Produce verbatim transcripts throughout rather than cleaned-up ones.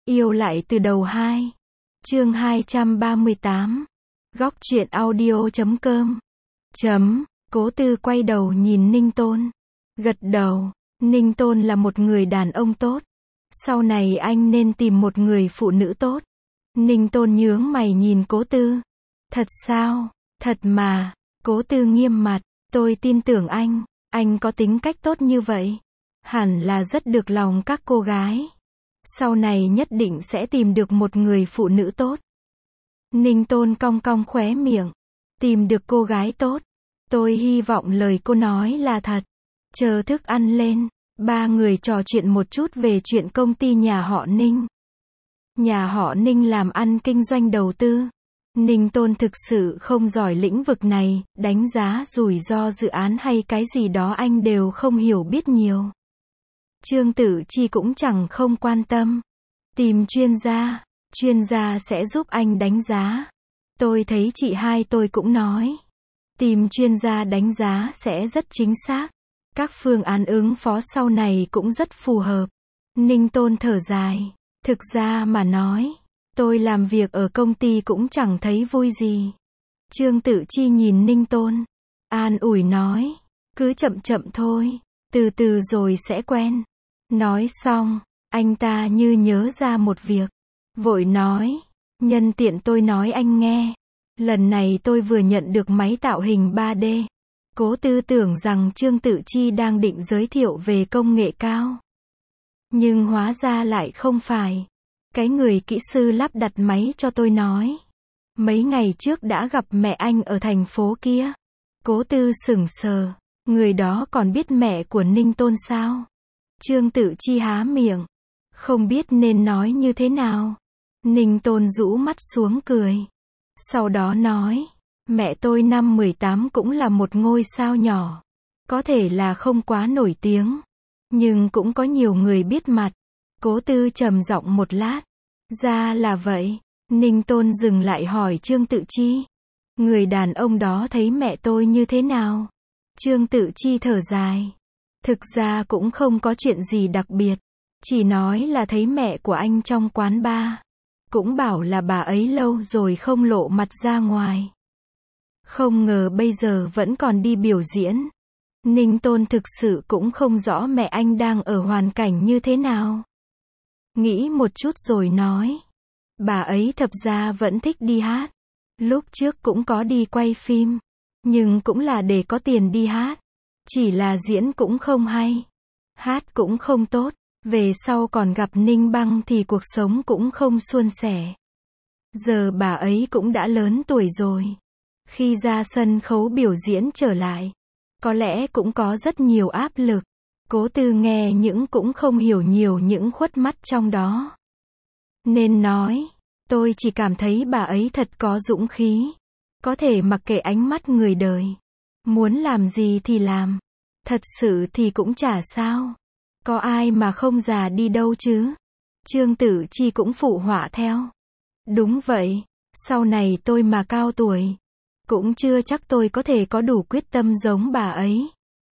Yêu lại từ đầu hai. Chương hai trăm ba mươi tám. Góc truyện audio chấm com. Chấm. Cố Tư quay đầu nhìn Ninh Tôn. Gật đầu. Ninh Tôn là một người đàn ông tốt. Sau này anh nên tìm một người phụ nữ tốt. Ninh Tôn nhướng mày nhìn Cố Tư. Thật sao? Thật mà. Cố Tư nghiêm mặt. Tôi tin tưởng anh. Anh có tính cách tốt như vậy. Hẳn là rất được lòng các cô gái. Sau này nhất định sẽ tìm được một người phụ nữ tốt. Ninh Tôn cong cong khóe miệng. Tìm được cô gái tốt. Tôi hy vọng lời cô nói là thật. Chờ thức ăn lên, ba người trò chuyện một chút về chuyện công ty nhà họ Ninh. Nhà họ Ninh làm ăn kinh doanh đầu tư. Ninh Tôn thực sự không giỏi lĩnh vực này, đánh giá rủi ro dự án hay cái gì đó anh đều không hiểu biết nhiều. Trương Tử Chi cũng chẳng không quan tâm. Tìm chuyên gia, chuyên gia sẽ giúp anh đánh giá. Tôi thấy chị hai tôi cũng nói. Tìm chuyên gia đánh giá sẽ rất chính xác. Các phương án ứng phó sau này cũng rất phù hợp. Ninh Tôn thở dài. Thực ra mà nói, tôi làm việc ở công ty cũng chẳng thấy vui gì. Trương Tử Chi nhìn Ninh Tôn. An ủi nói. Cứ chậm chậm thôi. Từ từ rồi sẽ quen. Nói xong, anh ta như nhớ ra một việc. Vội nói. Nhân tiện tôi nói anh nghe. Lần này tôi vừa nhận được máy tạo hình ba D. Cố Tư tưởng rằng Trương Tử Chi đang định giới thiệu về công nghệ cao. Nhưng hóa ra lại không phải. Cái người kỹ sư lắp đặt máy cho tôi nói. Mấy ngày trước đã gặp mẹ anh ở thành phố kia. Cố Tư sững sờ. Người đó còn biết mẹ của Ninh Tôn sao? Trương Tử Chi há miệng. Không biết nên nói như thế nào. Ninh Tôn rũ mắt xuống cười. Sau đó nói. Mẹ tôi năm mười tám cũng là một ngôi sao nhỏ. Có thể là không quá nổi tiếng. Nhưng cũng có nhiều người biết mặt. Cố Tư trầm giọng một lát. Ra là vậy. Ninh Tôn dừng lại hỏi Trương Tử Chi. Người đàn ông đó thấy mẹ tôi như thế nào? Trương Tử Chi thở dài. Thực ra cũng không có chuyện gì đặc biệt. Chỉ nói là thấy mẹ của anh trong quán bar. Cũng bảo là bà ấy lâu rồi không lộ mặt ra ngoài. Không ngờ bây giờ vẫn còn đi biểu diễn. Ninh Tôn thực sự cũng không rõ mẹ anh đang ở hoàn cảnh như thế nào. Nghĩ một chút rồi nói. Bà ấy thật ra vẫn thích đi hát. Lúc trước cũng có đi quay phim. Nhưng cũng là để có tiền đi hát. Chỉ là diễn cũng không hay. Hát cũng không tốt. Về sau còn gặp Ninh Băng thì cuộc sống cũng không suôn sẻ. Giờ bà ấy cũng đã lớn tuổi rồi. Khi ra sân khấu biểu diễn trở lại, có lẽ cũng có rất nhiều áp lực. Cố Tư nghe những cũng không hiểu nhiều những khuất mắt trong đó. Nên nói, tôi chỉ cảm thấy bà ấy thật có dũng khí. Có thể mặc kệ ánh mắt người đời. Muốn làm gì thì làm. Thật sự thì cũng chả sao. Có ai mà không già đi đâu chứ. Trương Tử Chi cũng phụ họa theo. Đúng vậy, sau này tôi mà cao tuổi. Cũng chưa chắc tôi có thể có đủ quyết tâm giống bà ấy.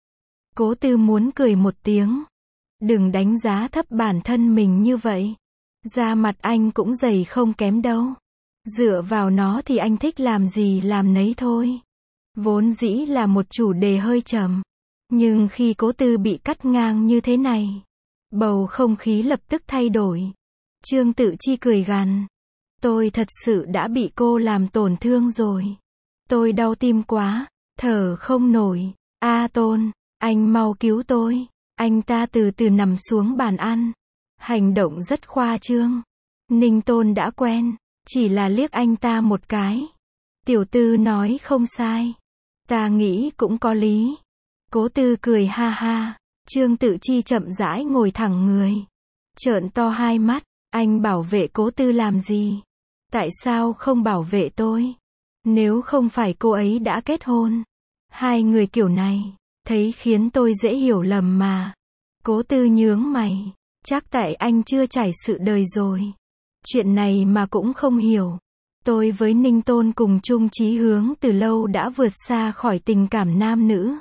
Cố Tư muốn cười một tiếng. Đừng đánh giá thấp bản thân mình như vậy. Da mặt anh cũng dày không kém đâu. Dựa vào nó thì anh thích làm gì làm nấy thôi. Vốn dĩ là một chủ đề hơi trầm. Nhưng khi Cố Tư bị cắt ngang như thế này, bầu không khí lập tức thay đổi. Trương Tử Chi cười gằn. Tôi thật sự đã bị cô làm tổn thương rồi. Tôi đau tim quá, thở không nổi. A Tôn, anh mau cứu tôi. Anh ta từ từ nằm xuống bàn ăn. Hành động rất khoa trương. Ninh Tôn đã quen, chỉ là liếc anh ta một cái. Tiểu Tư nói không sai. Ta nghĩ cũng có lý. Cố Tư cười ha ha. Trương Tử Chi chậm rãi ngồi thẳng người. Trợn to hai mắt. Anh bảo vệ Cố Tư làm gì? Tại sao không bảo vệ tôi? Nếu không phải cô ấy đã kết hôn. Hai người kiểu này, thấy khiến tôi dễ hiểu lầm mà. Cố Tư nhướng mày. Chắc tại anh chưa trải sự đời rồi. Chuyện này mà cũng không hiểu. Tôi với Ninh Tôn cùng chung chí hướng từ lâu đã vượt xa khỏi tình cảm nam nữ.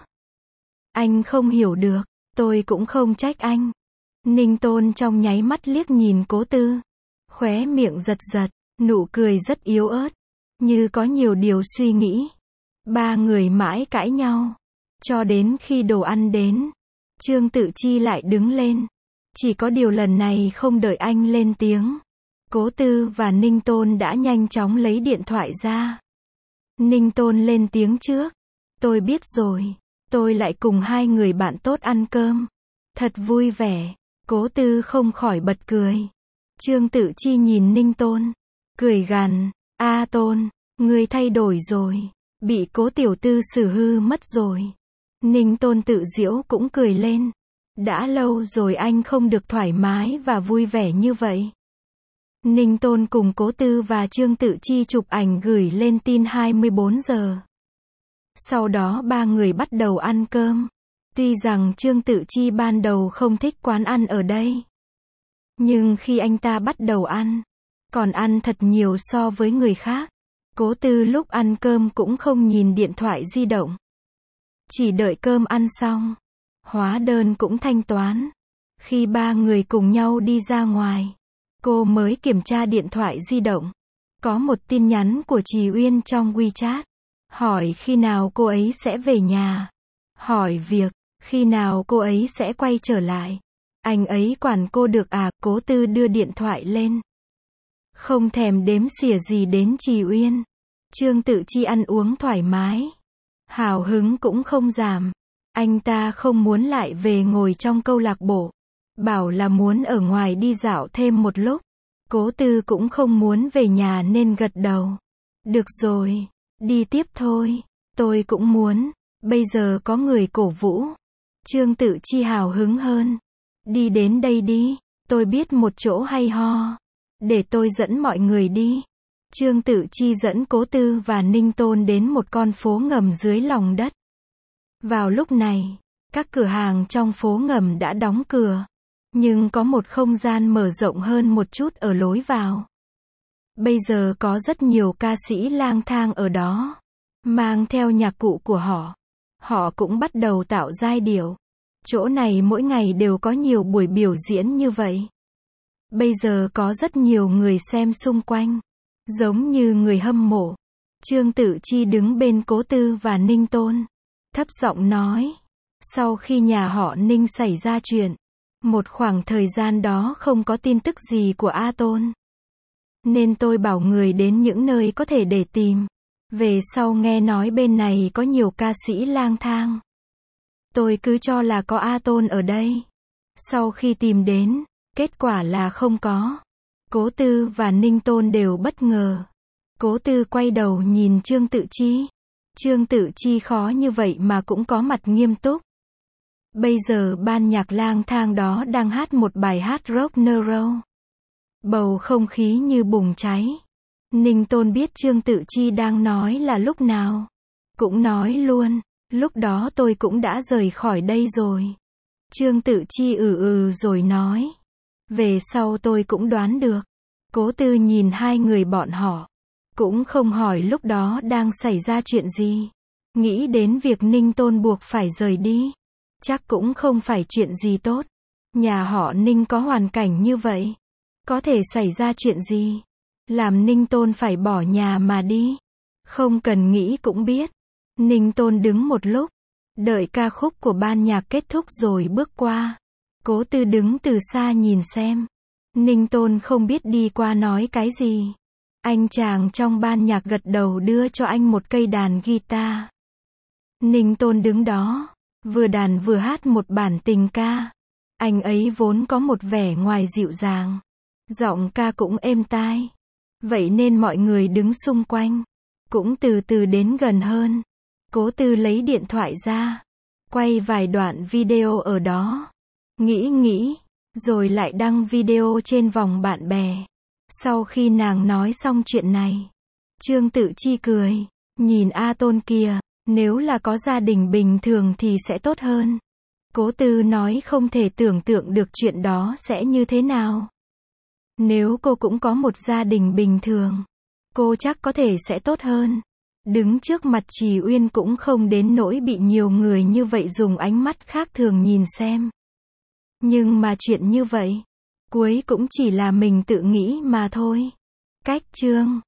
Anh không hiểu được, tôi cũng không trách anh. Ninh Tôn trong nháy mắt liếc nhìn Cố Tư. khóe miệng giật giật, nụ cười rất yếu ớt, như có nhiều điều suy nghĩ. Ba người mãi cãi nhau, cho đến khi đồ ăn đến, Trương Tự Chi lại đứng lên. Chỉ có điều lần này không đợi anh lên tiếng, Cố Tư và Ninh Tôn đã nhanh chóng lấy điện thoại ra. Ninh Tôn lên tiếng trước. Tôi biết rồi, tôi lại cùng hai người bạn tốt ăn cơm. Thật vui vẻ. Cố Tư không khỏi bật cười. Trương Tự Chi nhìn Ninh Tôn, cười gằn, A Tôn, ngươi thay đổi rồi, bị Cố tiểu tư xử hư mất rồi. Ninh Tôn tự giễu cũng cười lên. Đã lâu rồi anh không được thoải mái và vui vẻ như vậy. Ninh Tôn cùng Cố Tư và Trương Tự Chi chụp ảnh gửi lên tin hai mươi bốn giờ. Sau đó ba người bắt đầu ăn cơm. Tuy rằng Trương Tự Chi ban đầu không thích quán ăn ở đây, nhưng khi anh ta bắt đầu ăn, còn ăn thật nhiều so với người khác. Cố Tư lúc ăn cơm cũng không nhìn điện thoại di động. Chỉ đợi cơm ăn xong, hóa đơn cũng thanh toán. Khi ba người cùng nhau đi ra ngoài, cô mới kiểm tra điện thoại di động. Có một tin nhắn của Trì Uyên trong WeChat. Hỏi khi nào cô ấy sẽ về nhà. Hỏi việc, khi nào cô ấy sẽ quay trở lại. Anh ấy quản cô được à? Cố Tư đưa điện thoại lên. Không thèm đếm xỉa gì đến Trì Uyên. Trương Tự Chi ăn uống thoải mái. Hào hứng cũng không giảm. Anh ta không muốn lại về ngồi trong câu lạc bộ. Bảo là muốn ở ngoài đi dạo thêm một lúc. Cố Tư cũng không muốn về nhà nên gật đầu. Được rồi, đi tiếp thôi. Tôi cũng muốn. Bây giờ có người cổ vũ. Trương Tự Chi hào hứng hơn. Đi đến đây đi. Tôi biết một chỗ hay ho. Để tôi dẫn mọi người đi. Trương Tự Chi dẫn Cố Tư và Ninh Tôn đến một con phố ngầm dưới lòng đất. Vào lúc này, các cửa hàng trong phố ngầm đã đóng cửa. Nhưng có một không gian mở rộng hơn một chút ở lối vào. Bây giờ có rất nhiều ca sĩ lang thang ở đó, mang theo nhạc cụ của họ. Họ cũng bắt đầu tạo giai điệu. Chỗ này mỗi ngày đều có nhiều buổi biểu diễn như vậy. Bây giờ có rất nhiều người xem xung quanh, giống như người hâm mộ. Trương Tự Chi đứng bên Cố Tư và Ninh Tôn, thấp giọng nói. Sau khi nhà họ Ninh xảy ra chuyện, một khoảng thời gian đó không có tin tức gì của A Tôn. Nên tôi bảo người đến những nơi có thể để tìm. Về sau nghe nói bên này có nhiều ca sĩ lang thang. Tôi cứ cho là có A Tôn ở đây. Sau khi tìm đến, kết quả là không có. Cố Tư và Ninh Tôn đều bất ngờ. Cố Tư quay đầu nhìn Trương Tự Chi. Trương Tự Chi khó như vậy mà cũng có mặt nghiêm túc. Bây giờ ban nhạc lang thang đó đang hát một bài hát rock neuro. Bầu không khí như bùng cháy. Ninh Tôn biết Trương Tự Chi đang nói là lúc nào. Cũng nói luôn, lúc đó tôi cũng đã rời khỏi đây rồi. Trương Tự Chi ừ ừ rồi nói. Về sau tôi cũng đoán được. Cố Tư nhìn hai người bọn họ. Cũng không hỏi lúc đó đang xảy ra chuyện gì. Nghĩ đến việc Ninh Tôn buộc phải rời đi. Chắc cũng không phải chuyện gì tốt. Nhà họ Ninh có hoàn cảnh như vậy. Có thể xảy ra chuyện gì? Làm Ninh Tôn phải bỏ nhà mà đi. Không cần nghĩ cũng biết. Ninh Tôn đứng một lúc. Đợi ca khúc của ban nhạc kết thúc rồi bước qua. Cố Tư đứng từ xa nhìn xem. Ninh Tôn không biết đi qua nói cái gì. Anh chàng trong ban nhạc gật đầu đưa cho anh một cây đàn guitar. Ninh Tôn đứng đó, vừa đàn vừa hát một bản tình ca. Anh ấy vốn có một vẻ ngoài dịu dàng. Giọng ca cũng êm tai. Vậy nên mọi người đứng xung quanh cũng từ từ đến gần hơn. Cố Tư lấy điện thoại ra, quay vài đoạn video ở đó. Nghĩ nghĩ, rồi lại đăng video trên vòng bạn bè. Sau khi nàng nói xong chuyện này, Trương Tự Chi cười, nhìn A Tôn kìa, nếu là có gia đình bình thường thì sẽ tốt hơn. Cố Tư nói không thể tưởng tượng được chuyện đó sẽ như thế nào. Nếu cô cũng có một gia đình bình thường, cô chắc có thể sẽ tốt hơn. Đứng trước mặt Trì Uyên cũng không đến nỗi bị nhiều người như vậy dùng ánh mắt khác thường nhìn xem. Nhưng mà chuyện như vậy, Cuối cũng chỉ là mình tự nghĩ mà thôi. Cách chương